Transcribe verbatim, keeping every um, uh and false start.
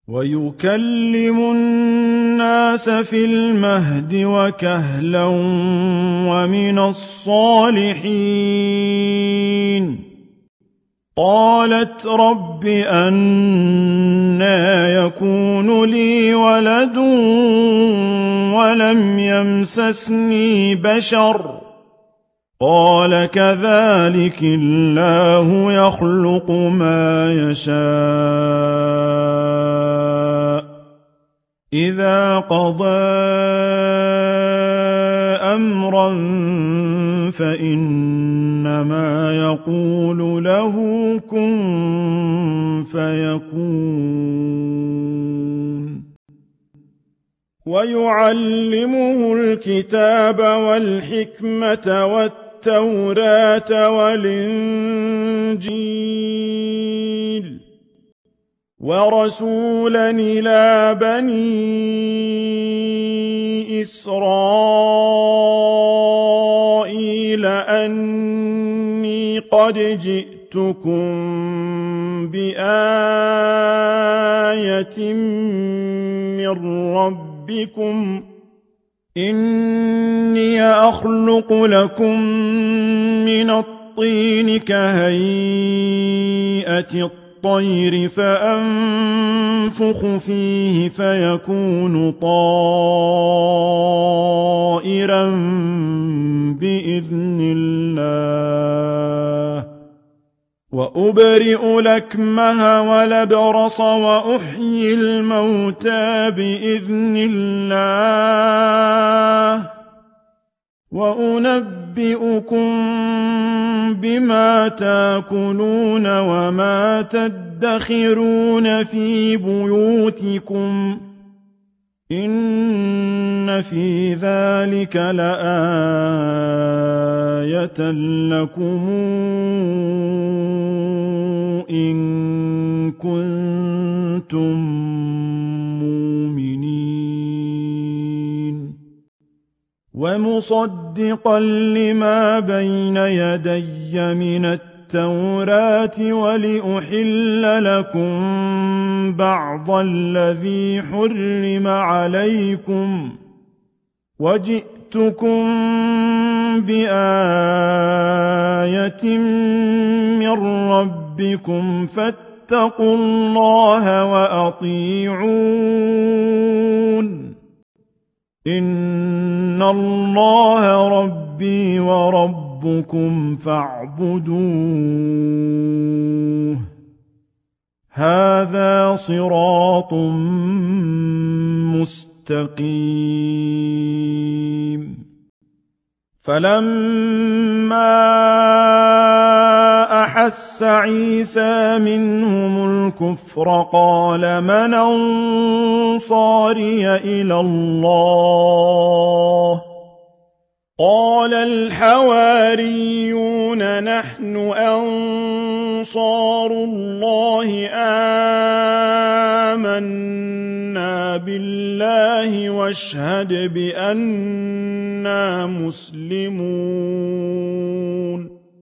ويكلم الناس في المهد وكهلا ومن الصالحين. قالت رب أنى يكون لي ولد ولم يمسسني بشر قال كذلك الله يخلق ما يشاء إذا قضى أمرا فإنما يقول له كن فيكون. ويعلمه الكتاب والحكمة والتوراة والإنجيل ورسولا إلى بني إسرائيل أني قد جئتكم بآية من ربكم إني أخلق لكم من الطين كهيئة الطير فأنفخ فيه فيكون طائرا بإذن الله. وأبرئ الأكمه والأبرص وأحيي الموتى بإذن الله وأنبئكم بما تأكلون وما تدخرون في بيوتكم إن في ذلك لآية لكم إن كنتم مؤمنين. ومصدقا لما بين يدي من التوراة ولأحل لكم بعض الذي حرم عليكم وجئتكم بآية من ربكم فاتقوا الله وأطيعون إن الله ربي وربكم فاعبدوه هذا صراط مستقيم. فلما أحس عيسى منهم الكفر قال من أنصاري إلى الله قال الحواريون نحن أنصار الله آمنا بالله واشهد بأننا مسلمون.